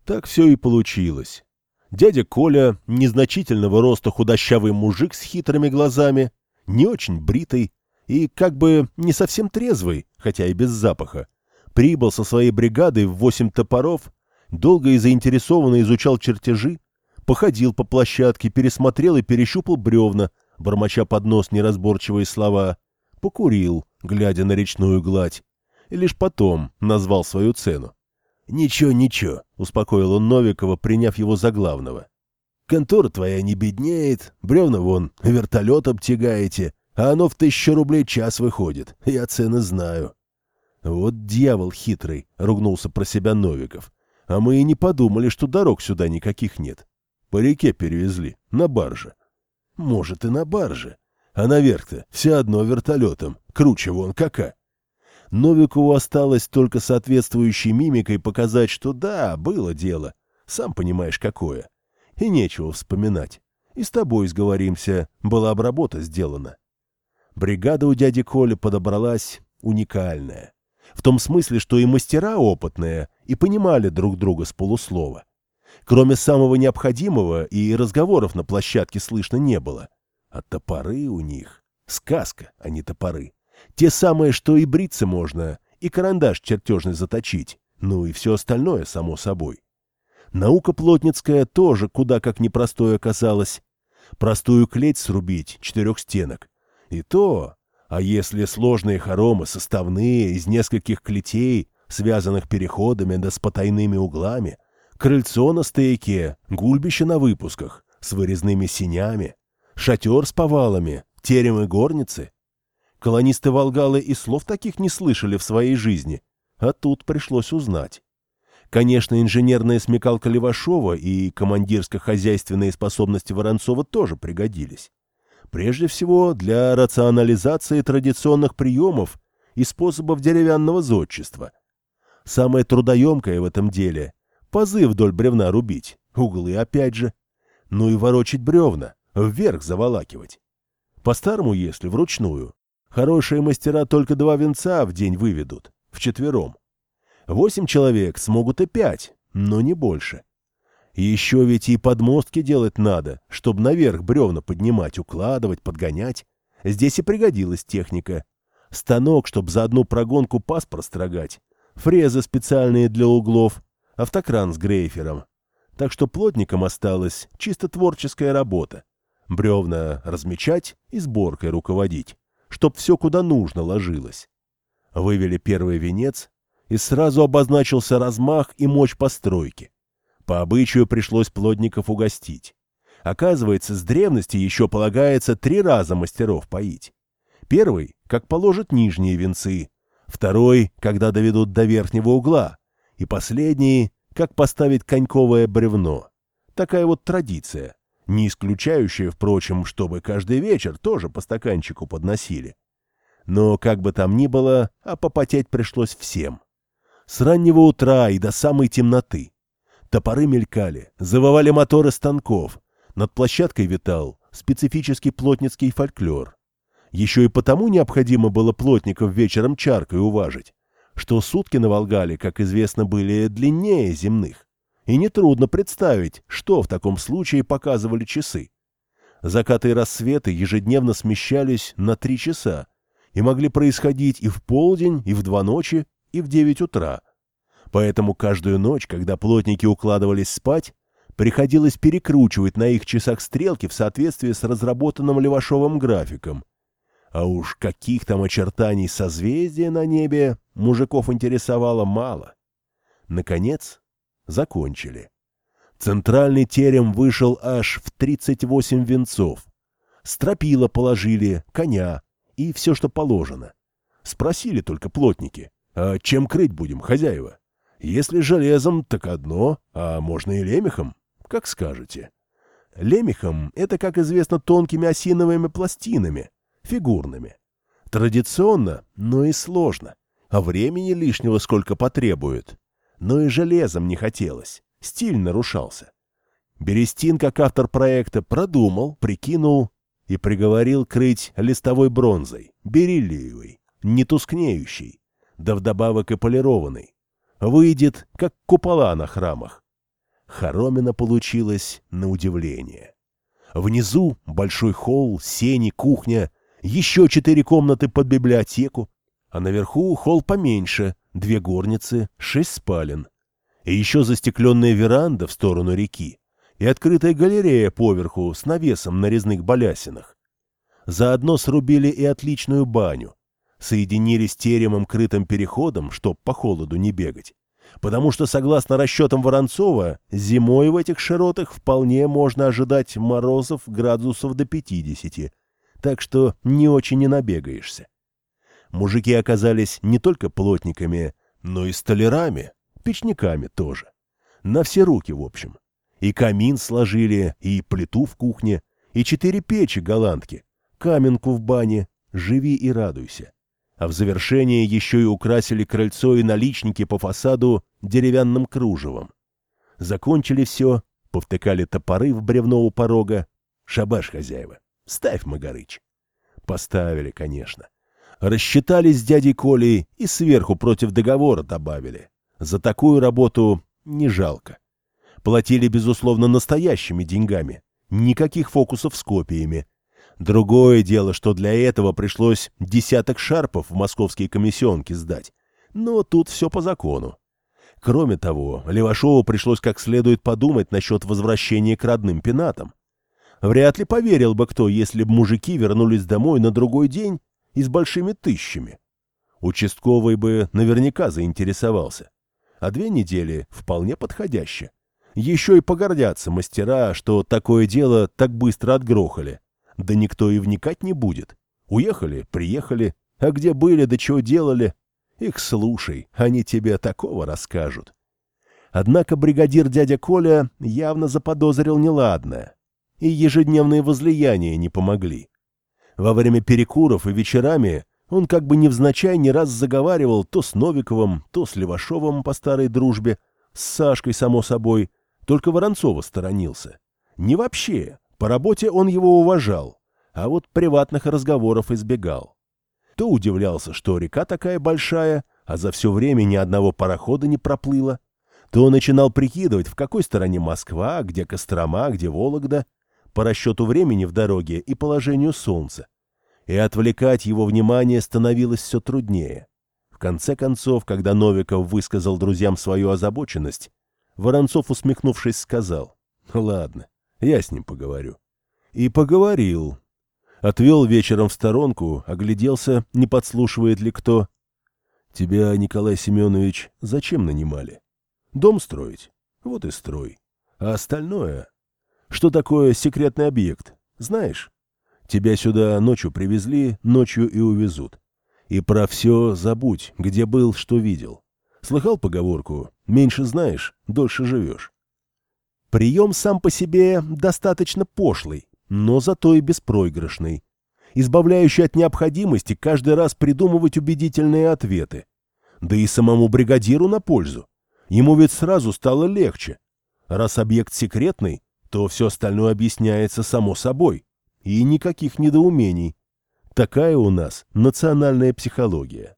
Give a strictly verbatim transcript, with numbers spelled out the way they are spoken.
Так все и получилось. Дядя Коля, незначительного роста худощавый мужик с хитрыми глазами, не очень бритый и как бы не совсем трезвый, хотя и без запаха, прибыл со своей бригадой в восемь топоров, долго и заинтересованно изучал чертежи, походил по площадке, пересмотрел и перещупал бревна, бормоча под нос неразборчивые слова, покурил, глядя на речную гладь, и лишь потом назвал свою цену. «Ничего, ничего», — успокоил он Новикова, приняв его за главного. «Контора твоя не беднеет, бревна вон вертолетом тягаете, а оно в тысячу рублей час выходит, я цены знаю». «Вот дьявол хитрый», — ругнулся про себя Новиков. «А мы и не подумали, что дорог сюда никаких нет. По реке перевезли, на барже». «Может, и на барже. А наверх-то все одно вертолетом, круче вон кака». Новикову осталось только соответствующей мимикой показать, что да, было дело, сам понимаешь какое. И нечего вспоминать. И с тобой сговоримся, была бы работа сделана. Бригада у дяди Коли подобралась уникальная. В том смысле, что и мастера опытные, и понимали друг друга с полуслова. Кроме самого необходимого, и разговоров на площадке слышно не было. А топоры у них — сказка, а не топоры. Те самые, что и бриться можно, и карандаш чертежный заточить, ну и все остальное, само собой. Наука плотницкая тоже куда как непростой оказалась. Простую клеть срубить, четырех стенок. И то, а если сложные хоромы составные, из нескольких клетей, связанных переходами да с потайными углами, крыльцо на стояке, гульбище на выпусках, с вырезными сенями, шатер с повалами, терем и горницы. Колонисты Волгалы и слов таких не слышали в своей жизни, а тут пришлось узнать. Конечно, инженерная смекалка Левашова и командирско-хозяйственные способности Воронцова тоже пригодились. Прежде всего, для рационализации традиционных приемов и способов деревянного зодчества. Самое трудоемкое в этом деле — пазы вдоль бревна рубить, углы опять же. Ну и ворочать бревна, вверх заволакивать. По-старому, если вручную. Хорошие мастера только два венца в день выведут, вчетвером. Восемь человек смогут и пять, но не больше. Еще ведь и подмостки делать надо, чтобы наверх бревна поднимать, укладывать, подгонять. Здесь и пригодилась техника. Станок, чтобы за одну прогонку паз прострогать, фрезы специальные для углов, автокран с грейфером. Так что плотникам осталась чисто творческая работа. Бревна размечать и сборкой руководить, чтоб все куда нужно ложилось. Вывели первый венец, и сразу обозначился размах и мощь постройки. По обычаю пришлось плотников угостить. Оказывается, с древности еще полагается три раза мастеров поить. Первый, как положат нижние венцы, второй, когда доведут до верхнего угла, и последний, как поставить коньковое бревно. Такая вот традиция. Не исключающее, впрочем, чтобы каждый вечер тоже по стаканчику подносили. Но как бы там ни было, а попотеть пришлось всем. С раннего утра и до самой темноты. Топоры мелькали, завывали моторы станков. Над площадкой витал специфический плотницкий фольклор. Еще и потому необходимо было плотников вечером чаркой уважить, что сутки на Волгале, как известно, были длиннее земных. И нетрудно представить, что в таком случае показывали часы. Закаты и рассветы ежедневно смещались на три часа и могли происходить и в полдень, и в два ночи, и в девять утра. Поэтому каждую ночь, когда плотники укладывались спать, приходилось перекручивать на их часах стрелки в соответствии с разработанным Левашовым графиком. А уж каких там очертаний созвездия на небе мужиков интересовало мало. Наконец, закончили. Центральный терем вышел аж в тридцать восемь венцов. Стропила положили, коня и все, что положено. Спросили только плотники: а чем крыть будем, хозяева? Если железом, так одно, а можно и лемехом, как скажете. Лемехом — это, как известно, тонкими осиновыми пластинами, фигурными. Традиционно, но и сложно, а времени лишнего сколько потребует. Но и железом не хотелось, стиль нарушался. Берестин, как автор проекта, продумал, прикинул и приговорил крыть листовой бронзой, бериллиевой, не тускнеющей, да вдобавок и полированной. Выйдет, как купола на храмах. хоромина получилась на удивление. Внизу большой холл, сени, кухня, еще четыре комнаты под библиотеку, а наверху холл поменьше, две горницы, шесть спален. И еще застекленная веранда в сторону реки и открытая галерея поверху с навесом на резных балясинах. Заодно срубили и отличную баню. Соединили с теремом крытым переходом, чтоб по холоду не бегать. Потому что, согласно расчетам Воронцова, зимой в этих широтах вполне можно ожидать морозов градусов до пятидесяти, так что не очень и набегаешься. Мужики оказались не только плотниками, но и столярами, печниками тоже. На все руки, в общем. И камин сложили, и плиту в кухне, и четыре печи голландки, каменку в бане, живи и радуйся. А в завершение еще и украсили крыльцо и наличники по фасаду деревянным кружевом. Закончили все, повтыкали топоры в бревно у порога. Шабаш, хозяева, ставь, Магарыч. Поставили, конечно. Рассчитались с дядей Колей и сверху против договора добавили. За такую работу не жалко. Платили, безусловно, настоящими деньгами. Никаких фокусов с копиями. Другое дело, что для этого пришлось десяток шарпов в московские комиссионки сдать. Но тут все по закону. Кроме того, Левашову пришлось как следует подумать насчет возвращения к родным пенатам. Вряд ли поверил бы кто, если бы мужики вернулись домой на другой день и с большими тыщами. Участковый бы наверняка заинтересовался. А две недели вполне подходяще. Еще и погордятся мастера, что такое дело так быстро отгрохали. Да никто и вникать не будет. Уехали, приехали, а где были, да чего делали? Их слушай, они тебе такого расскажут. Однако бригадир дядя Коля явно заподозрил неладное. И ежедневные возлияния не помогли. Во время перекуров и вечерами он как бы невзначай не раз заговаривал то с Новиковым, то с Левашовым по старой дружбе, с Сашкой, само собой, только Воронцова сторонился. Не вообще. По работе он его уважал, а вот приватных разговоров избегал. То удивлялся, что река такая большая, а за все время ни одного парохода не проплыло, то начинал прикидывать, в какой стороне Москва, где Кострома, где Вологда, по расчету времени в дороге и положению солнца. И отвлекать его внимание становилось все труднее. В конце концов, когда Новиков высказал друзьям свою озабоченность, Воронцов, усмехнувшись, сказал: «Ладно, я с ним поговорю». И поговорил. Отвел вечером в сторонку, огляделся, не подслушивает ли кто. «Тебя, Николай Семенович, зачем нанимали? Дом строить? Вот и строй. А остальное? Что такое секретный объект? Знаешь? Тебя сюда ночью привезли, ночью и увезут. И про все забудь, где был, что видел. Слыхал поговорку: меньше знаешь, дольше живешь?» Прием сам по себе достаточно пошлый, но зато и беспроигрышный, избавляющий от необходимости каждый раз придумывать убедительные ответы. Да и самому бригадиру на пользу. Ему ведь сразу стало легче. Раз объект секретный, то все остальное объясняется само собой. И никаких недоумений. Такая у нас национальная психология.